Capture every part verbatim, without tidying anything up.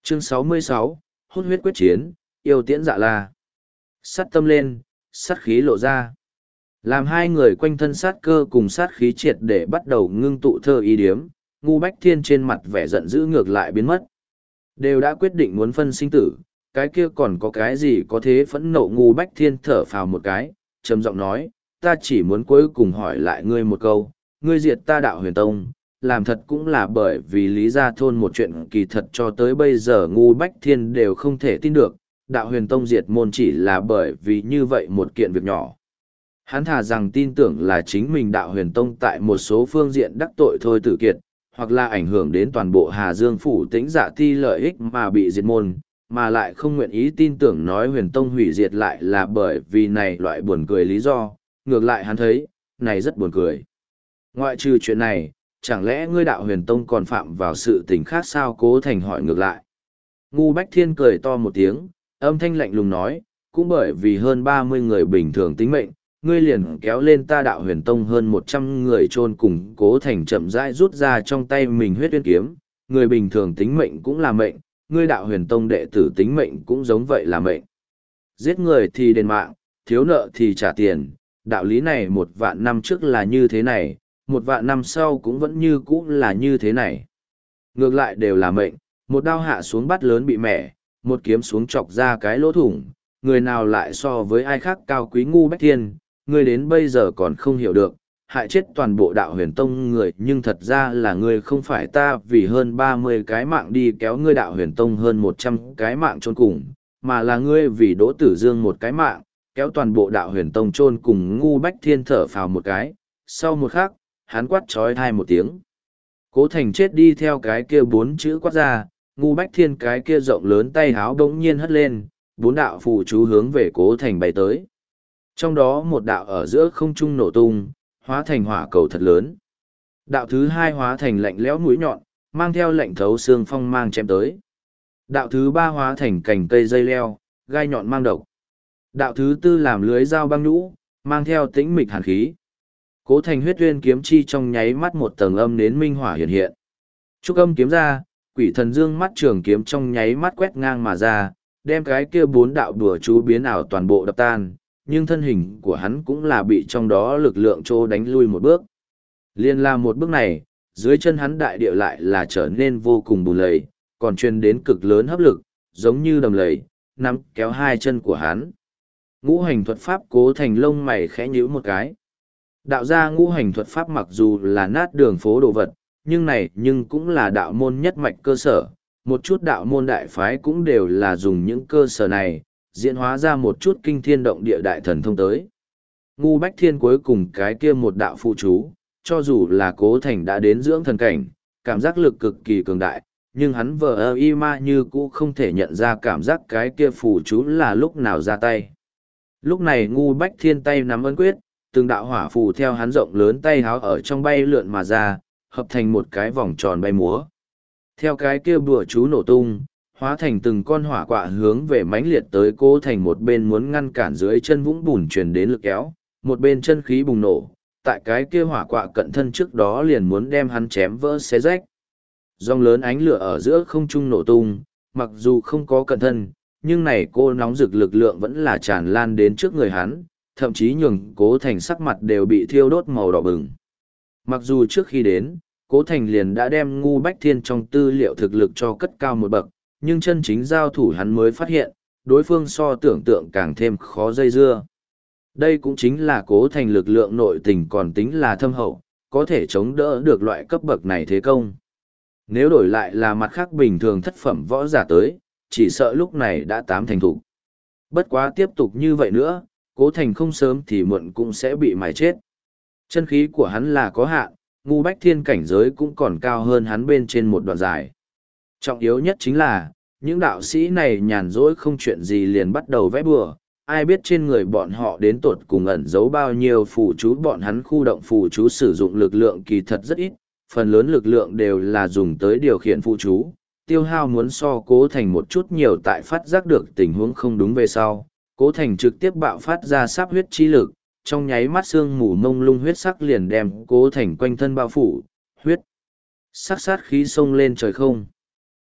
Chương sáu mươi sáu, hút huyết quyết chiến, yêu tiễn dạ la. Sắt tâm lên, sát khí lộ ra. Làm hai người quanh thân sát cơ cùng sát khí triệt để bắt đầu ngưng tụ thơ ý điếm, Ngu Bách Thiên trên mặt vẻ giận dữ ngược lại biến mất. Đều đã quyết định muốn phân sinh tử, cái kia còn có cái gì có thế phẫn nộ. Ngu Bách Thiên thở phào một cái, trầm giọng nói, ta chỉ muốn cuối cùng hỏi lại ngươi một câu, ngươi diệt ta đạo huyền tông, làm thật cũng là bởi vì Lý Gia Thôn một chuyện kỳ thật cho tới bây giờ Ngu Bách Thiên đều không thể tin được, đạo huyền tông diệt môn chỉ là bởi vì như vậy một kiện việc nhỏ. Hắn thà rằng tin tưởng là chính mình đạo huyền tông tại một số phương diện đắc tội thôi tử kiệt, hoặc là ảnh hưởng đến toàn bộ Hà Dương phủ tĩnh dạ ti lợi ích mà bị diệt môn, mà lại không nguyện ý tin tưởng nói huyền tông hủy diệt lại là bởi vì này loại buồn cười lý do, ngược lại hắn thấy, này rất buồn cười. Ngoại trừ chuyện này, chẳng lẽ ngươi đạo huyền tông còn phạm vào sự tình khác sao? Cố Thành hỏi ngược lại. Ngu Bách Thiên cười to một tiếng, âm thanh lạnh lùng nói, cũng bởi vì hơn ba mươi người bình thường tính mệnh, ngươi liền kéo lên ta đạo huyền tông hơn một trăm người chôn cùng. Cố Thành chậm rãi rút ra trong tay mình huyết uyên kiếm, người bình thường tính mệnh cũng là mệnh, ngươi đạo huyền tông đệ tử tính mệnh cũng giống vậy là mệnh. Giết người thì đền mạng, thiếu nợ thì trả tiền, đạo lý này một vạn năm trước là như thế này, một vạn năm sau cũng vẫn như cũ là như thế này. Ngược lại đều là mệnh, một đao hạ xuống bắt lớn bị mẻ, một kiếm xuống chọc ra cái lỗ thủng, người nào lại so với ai khác cao quý. Ngu Bách Thiên, ngươi đến bây giờ còn không hiểu được, hại chết toàn bộ đạo huyền tông người nhưng thật ra là ngươi không phải ta vì hơn ba mươi cái mạng đi kéo ngươi đạo huyền tông hơn một trăm cái mạng chôn cùng, mà là ngươi vì Đỗ Tử Dương một cái mạng, kéo toàn bộ đạo huyền tông chôn cùng. Ngu Bách Thiên thở phào một cái, sau một khắc, hắn quát trói thai một tiếng. Cố Thành chết đi theo cái kia bốn chữ quát ra, Ngu Bách Thiên cái kia rộng lớn tay háo đống nhiên hất lên, bốn đạo phù chú hướng về Cố Thành bay tới. Trong đó một đạo ở giữa không trung nổ tung, hóa thành hỏa cầu thật lớn. Đạo thứ hai hóa thành lạnh lẽo mũi nhọn, mang theo lạnh thấu xương phong mang chém tới. Đạo thứ ba hóa thành cành cây dây leo, gai nhọn mang độc. Đạo thứ tư làm lưới dao băng nhũ, mang theo tĩnh mịch hàn khí. Cố Thành huyết uyên kiếm chi trong nháy mắt một tầng âm nến minh hỏa hiện hiện. Trúc âm kiếm ra, quỷ thần dương mắt trường kiếm trong nháy mắt quét ngang mà ra, đem cái kia bốn đạo đùa chú biến ảo toàn bộ đập tan, nhưng thân hình của hắn cũng là bị trong đó lực lượng trô đánh lui một bước. Liên la một bước này, dưới chân hắn đại địa lại là trở nên vô cùng bùn lầy, còn truyền đến cực lớn hấp lực, giống như đầm lầy, nắm kéo hai chân của hắn. Ngũ hành thuật pháp. Cố Thành lông mày khẽ nhíu một cái. Đạo gia ngũ hành thuật pháp mặc dù là nát đường phố đồ vật, nhưng này nhưng cũng là đạo môn nhất mạch cơ sở, một chút đạo môn đại phái cũng đều là dùng những cơ sở này, diễn hóa ra một chút kinh thiên động địa đại thần thông tới. Ngu Bách Thiên cuối cùng cái kia một đạo phụ chú, cho dù là Cố Thành đã đến dưỡng thần cảnh, cảm giác lực cực kỳ cường đại, nhưng hắn vờ ơ y ma như cũ không thể nhận ra cảm giác cái kia phụ chú là lúc nào ra tay. Lúc này Ngu Bách Thiên tay nắm ấn quyết, từng đạo hỏa phù theo hắn rộng lớn tay háo ở trong bay lượn mà ra, hợp thành một cái vòng tròn bay múa. Theo cái kia bùa chú nổ tung, hóa thành từng con hỏa quạ hướng về mãnh liệt tới Cố Thành. Một bên muốn ngăn cản dưới chân vũng bùn truyền đến lực kéo, một bên chân khí bùng nổ, tại cái kia hỏa quạ cận thân trước đó liền muốn đem hắn chém vỡ xé rách. Dòng lớn ánh lửa ở giữa không trung nổ tung, mặc dù không có cận thân, nhưng này cô nóng rực lực lượng vẫn là tràn lan đến trước người hắn, thậm chí nhường Cố Thành sắc mặt đều bị thiêu đốt màu đỏ bừng. Mặc dù trước khi đến, Cố Thành liền đã đem Ngu Bách Thiên trong tư liệu thực lực cho cất cao một bậc, nhưng chân chính giao thủ hắn mới phát hiện, đối phương so tưởng tượng càng thêm khó dây dưa. Đây cũng chính là Cố Thành lực lượng nội tình còn tính là thâm hậu, có thể chống đỡ được loại cấp bậc này thế công. Nếu đổi lại là mặt khác bình thường thất phẩm võ giả tới, chỉ sợ lúc này đã tám thành thủ. Bất quá tiếp tục như vậy nữa, Cố Thành không sớm thì muộn cũng sẽ bị mài chết. Chân khí của hắn là có hạn, Ngu Bách Thiên cảnh giới cũng còn cao hơn hắn bên trên một đoạn dài. Trọng yếu nhất chính là, những đạo sĩ này nhàn rỗi không chuyện gì liền bắt đầu vẽ bừa, ai biết trên người bọn họ đến tột cùng ẩn giấu bao nhiêu phù chú. Bọn hắn khu động phù chú sử dụng lực lượng kỳ thật rất ít, phần lớn lực lượng đều là dùng tới điều khiển phù chú, tiêu hao muốn so Cố Thành một chút nhiều. Tại phát giác được tình huống không đúng về sau, Cố Thành trực tiếp bạo phát ra sáp huyết chi lực, trong nháy mắt sương mù mông lung huyết sắc liền đem Cố Thành quanh thân bao phủ, huyết sắc sát khí xông lên trời không.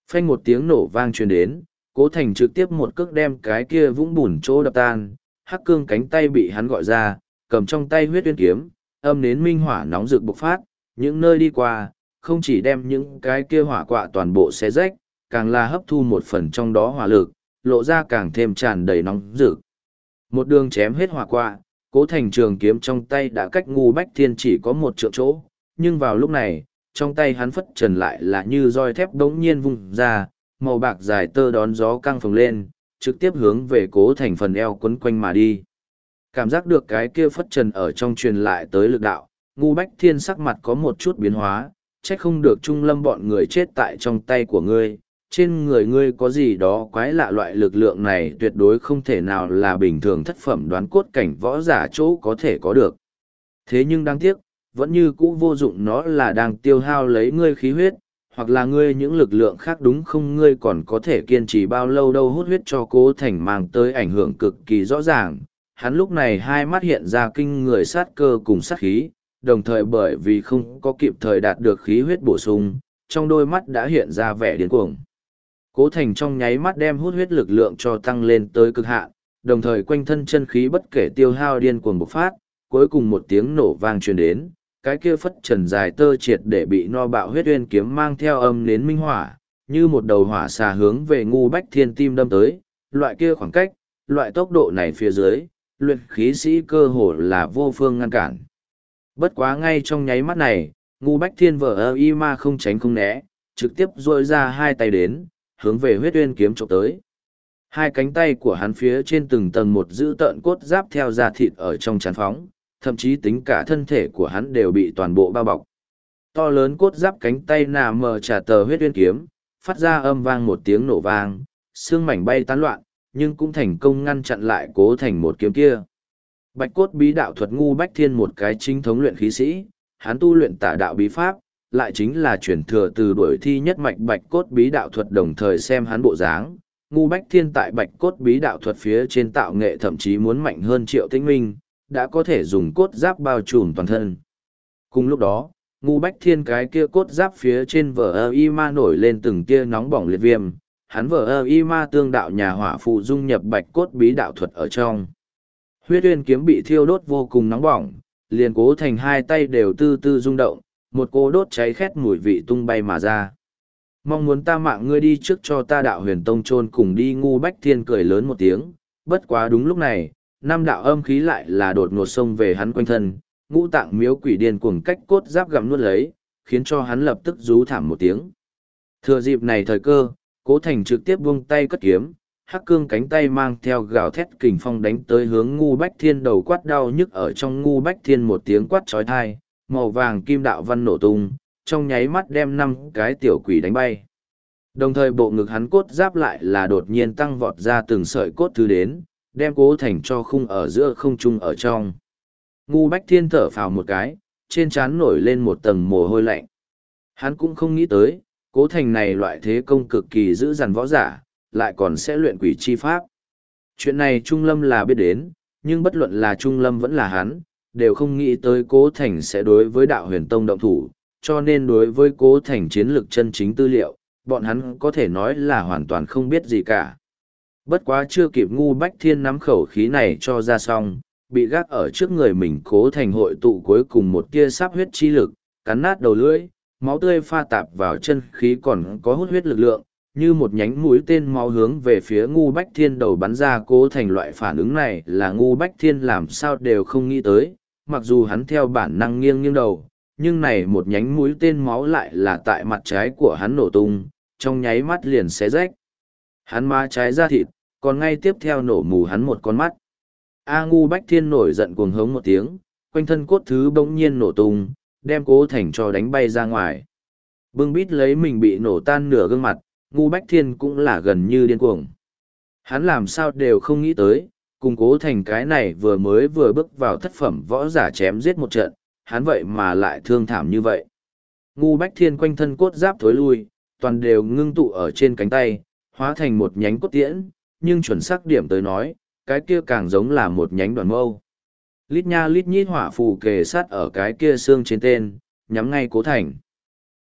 Phanh một tiếng nổ vang truyền đến, Cố Thành trực tiếp một cước đem cái kia vũng bùn chỗ đập tan, hắc cương cánh tay bị hắn gọi ra, cầm trong tay huyết uyên kiếm, âm nến minh hỏa nóng rực bộc phát, những nơi đi qua, không chỉ đem những cái kia hỏa quạ toàn bộ xé rách, càng là hấp thu một phần trong đó hỏa lực, lộ ra càng thêm tràn đầy nóng rực. Một đường chém hết hỏa quạ, Cố Thành trường kiếm trong tay đã cách Ngu Bách Thiên chỉ có một trượng chỗ, nhưng vào lúc này, trong tay hắn phất trần lại là như roi thép đống nhiên vung ra, màu bạc dài tơ đón gió căng phồng lên, trực tiếp hướng về Cố Thành phần eo quấn quanh mà đi. Cảm giác được cái kia phất trần ở trong truyền lại tới lực đạo, Ngu Bách Thiên sắc mặt có một chút biến hóa, trách không được Trung Lâm bọn người chết tại trong tay của ngươi, trên người ngươi có gì đó quái lạ, loại lực lượng này tuyệt đối không thể nào là bình thường thất phẩm đoán cốt cảnh võ giả chỗ có thể có được. Thế nhưng đáng tiếc, vẫn như cũ vô dụng, nó là đang tiêu hao lấy ngươi khí huyết, hoặc là ngươi những lực lượng khác, đúng không? Ngươi còn có thể kiên trì bao lâu đâu? Hút huyết cho Cố Thành mang tới ảnh hưởng cực kỳ rõ ràng. Hắn lúc này hai mắt hiện ra kinh người sát cơ cùng sát khí, đồng thời bởi vì không có kịp thời đạt được khí huyết bổ sung, trong đôi mắt đã hiện ra vẻ điên cuồng. Cố Thành trong nháy mắt đem hút huyết lực lượng cho tăng lên tới cực hạn, đồng thời quanh thân chân khí bất kể tiêu hao điên cuồng bộc phát, cuối cùng một tiếng nổ vang truyền đến, cái kia phất trần dài tơ triệt để bị no bạo huyết uyên kiếm mang theo âm nến minh hỏa, như một đầu hỏa xà hướng về Ngu Bách Thiên tim đâm tới, loại kia khoảng cách, loại tốc độ này phía dưới, luyện khí sĩ cơ hồ là vô phương ngăn cản. Bất quá ngay trong nháy mắt này, Ngu Bách Thiên vờ ơ y ma không tránh không né, trực tiếp duỗi ra hai tay đến, hướng về huyết uyên kiếm chụp tới. Hai cánh tay của hắn phía trên từng tầng một giữ tợn cốt giáp theo da thịt ở trong trán phóng, thậm chí tính cả thân thể của hắn đều bị toàn bộ bao bọc. To lớn cốt giáp cánh tay nà mờ trả tờ huyết uyên kiếm, phát ra âm vang một tiếng nổ vang, xương mảnh bay tán loạn, nhưng cũng thành công ngăn chặn lại Cố Thành một kiếm kia. Bạch cốt bí đạo thuật Ngu Bách Thiên một cái chính thống luyện khí sĩ, hắn tu luyện tả đạo bí pháp, lại chính là chuyển thừa từ đuổi thi nhất mạch bạch cốt bí đạo thuật, đồng thời xem hắn bộ dáng. Ngu Bách Thiên tại bạch cốt bí đạo thuật phía trên tạo nghệ thậm chí muốn mạnh hơn Triệu Tĩnh Minh, đã có thể dùng cốt giáp bao trùm toàn thân. Cùng lúc đó, Ngu Bách Thiên cái kia cốt giáp phía trên vở ơ y ma nổi lên từng tia nóng bỏng liệt viêm, hắn vở ơ y ma tương đạo nhà hỏa phụ dung nhập bạch cốt bí đạo thuật ở trong. Huyết uyên kiếm bị thiêu đốt vô cùng nóng bỏng, liền Cố Thành hai tay đều tư tư rung động, một cô đốt cháy khét mùi vị tung bay mà ra. Mong muốn ta mạng ngươi đi trước cho ta đạo huyền tông chôn cùng đi. Ngu Bách Thiên cười lớn một tiếng, bất quá đúng lúc này, năm đạo âm khí lại là đột ngột xông về hắn quanh thân, ngũ tạng miếu quỷ điên cuồng cách cốt giáp gặm nuốt lấy, khiến cho hắn lập tức rú thảm một tiếng. Thừa dịp này thời cơ, Cố Thành trực tiếp buông tay cất kiếm, hắc cương cánh tay mang theo gào thét kình phong đánh tới hướng Ngu Bách Thiên, đầu quát đau nhức ở trong Ngu Bách Thiên một tiếng quát chói tai, màu vàng kim đạo văn nổ tung, trong nháy mắt đem năm cái tiểu quỷ đánh bay. Đồng thời bộ ngực hắn cốt giáp lại là đột nhiên tăng vọt ra từng sợi cốt thứ đến, đem Cố Thành cho khung ở giữa không trung ở trong. Ngu Bách Thiên thở phào một cái, trên trán nổi lên một tầng mồ hôi lạnh. Hắn cũng không nghĩ tới, Cố Thành này loại thế công cực kỳ dữ dằn võ giả, lại còn sẽ luyện quỷ chi pháp. Chuyện này Trung Lâm là biết đến, nhưng bất luận là Trung Lâm vẫn là hắn, đều không nghĩ tới Cố Thành sẽ đối với đạo huyền tông động thủ, cho nên đối với Cố Thành chiến lược chân chính tư liệu, bọn hắn có thể nói là hoàn toàn không biết gì cả. Bất quá chưa kịp Ngu Bách Thiên nắm khẩu khí này cho ra xong, bị gác ở trước người mình Cố Thành hội tụ cuối cùng một tia sáp huyết chi lực, cắn nát đầu lưỡi, máu tươi pha tạp vào chân khí còn có hút huyết lực lượng, như một nhánh mũi tên máu hướng về phía Ngu Bách Thiên đầu bắn ra. Cố Thành loại phản ứng này là Ngu Bách Thiên làm sao đều không nghĩ tới, mặc dù hắn theo bản năng nghiêng nghiêng đầu, nhưng này một nhánh mũi tên máu lại là tại mặt trái của hắn nổ tung, trong nháy mắt liền xé rách. Hắn má trái ra thịt, còn ngay tiếp theo nổ mù hắn một con mắt. A Ngu Bách Thiên nổi giận cuồng hống một tiếng, quanh thân cốt thứ bỗng nhiên nổ tung, đem Cố Thành cho đánh bay ra ngoài. Bưng bít lấy mình bị nổ tan nửa gương mặt, Ngu Bách Thiên cũng là gần như điên cuồng. Hắn làm sao đều không nghĩ tới, cùng Cố Thành cái này vừa mới vừa bước vào thất phẩm võ giả chém giết một trận, hắn vậy mà lại thương thảm như vậy. Ngu Bách Thiên quanh thân cốt giáp thối lui, toàn đều ngưng tụ ở trên cánh tay, hóa thành một nhánh cốt tiễn, nhưng chuẩn xác điểm tới nói, cái kia càng giống là một nhánh đoàn mâu. Lít nha lít nhít hỏa phù kề sát ở cái kia xương trên tên, nhắm ngay Cố Thành.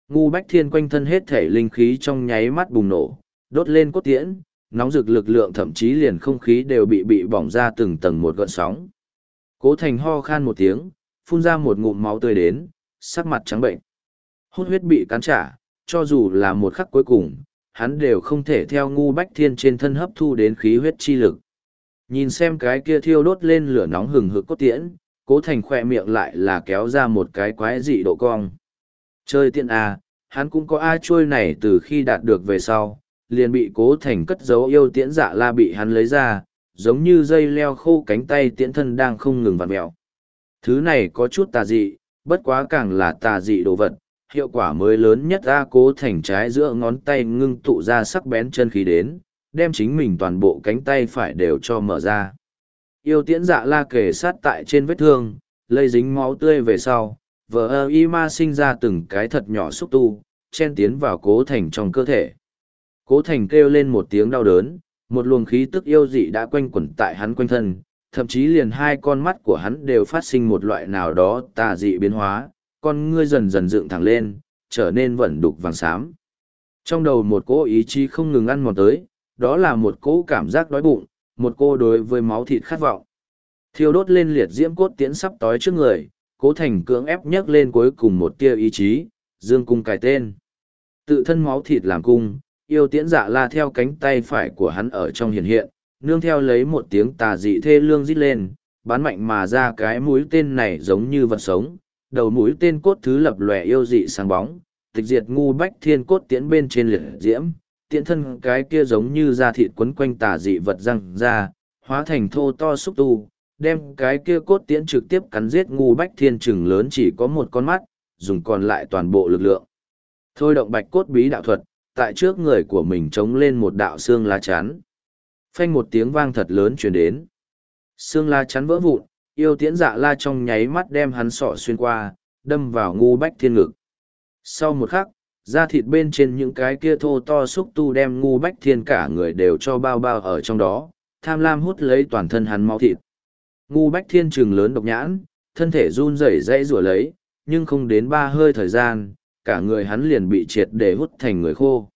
Ngu Bách Thiên quanh thân hết thể linh khí trong nháy mắt bùng nổ, đốt lên cốt tiễn, nóng rực lực lượng thậm chí liền không khí đều bị bị bỏng ra từng tầng một gợn sóng. Cố Thành ho khan một tiếng, phun ra một ngụm máu tươi đến, sắc mặt trắng bệnh. Hút huyết bị cắn trả, cho dù là một khắc cuối cùng, hắn đều không thể theo Ngu Bách Thiên trên thân hấp thu đến khí huyết chi lực. Nhìn xem cái kia thiêu đốt lên lửa nóng hừng hực cốt tiễn, Cố Thành khoe miệng lại là kéo ra một cái quái dị độ cong. Chơi tiện à, hắn cũng có A trôi này từ khi đạt được về sau, liền bị Cố Thành cất giấu yêu tiễn dạ la bị hắn lấy ra, giống như dây leo khô cánh tay tiễn thân đang không ngừng vặn mẹo. Thứ này có chút tà dị, bất quá càng là tà dị đồ vật, hiệu quả mới lớn nhất A Cố Thành trái giữa ngón tay ngưng tụ ra sắc bén chân khí đến, đem chính mình toàn bộ cánh tay phải đều cho mở ra. Yêu tiễn dạ la kề sát tại trên vết thương, lây dính máu tươi về sau, vờ ơ y ma sinh ra từng cái thật nhỏ xúc tu, chen tiến vào Cố Thành trong cơ thể. Cố Thành kêu lên một tiếng đau đớn, một luồng khí tức yêu dị đã quanh quẩn tại hắn quanh thân, thậm chí liền hai con mắt của hắn đều phát sinh một loại nào đó tà dị biến hóa, con ngươi dần dần dựng thẳng lên, trở nên vẩn đục vàng xám. Trong đầu một cỗ ý chí không ngừng ăn mòn tới, đó là một cỗ cảm giác đói bụng, một cô đối với máu thịt khát vọng. Thiêu đốt lên liệt diễm cốt tiễn sắp tói trước người, Cố Thành cưỡng ép nhấc lên cuối cùng một tia ý chí, dương cung cài tên. Tự thân máu thịt làm cung, yêu tiễn dạ la theo cánh tay phải của hắn ở trong hiện hiện, nương theo lấy một tiếng tà dị thê lương rít lên, bắn mạnh mà ra cái mũi tên này giống như vật sống, đầu mũi tên cốt thứ lập lòe yêu dị sáng bóng, tịch diệt Ngu Bách Thiên cốt tiễn bên trên liệt diễm, tiễn thân cái kia giống như da thịt quấn quanh tà dị vật răng ra, hóa thành thô to xúc tu, đem cái kia cốt tiễn trực tiếp cắn giết Ngu Bách Thiên chừng lớn chỉ có một con mắt, dùng còn lại toàn bộ lực lượng. Thôi động bạch cốt bí đạo thuật, tại trước người của mình chống lên một đạo xương lá chắn. Phanh một tiếng vang thật lớn truyền đến. Xương lá chắn vỡ vụn, yêu tiễn dạ la trong nháy mắt đem hắn sọ xuyên qua, đâm vào Ngu Bách Thiên ngực. Sau một khắc, da thịt bên trên những cái kia thô to xúc tu đem Ngu Bách Thiên cả người đều cho bao bao ở trong đó, tham lam hút lấy toàn thân hắn máu thịt. Ngu Bách Thiên trừng lớn độc nhãn, thân thể run rẩy dãy rủa lấy, nhưng không đến ba hơi thời gian, cả người hắn liền bị triệt để hút thành người khô.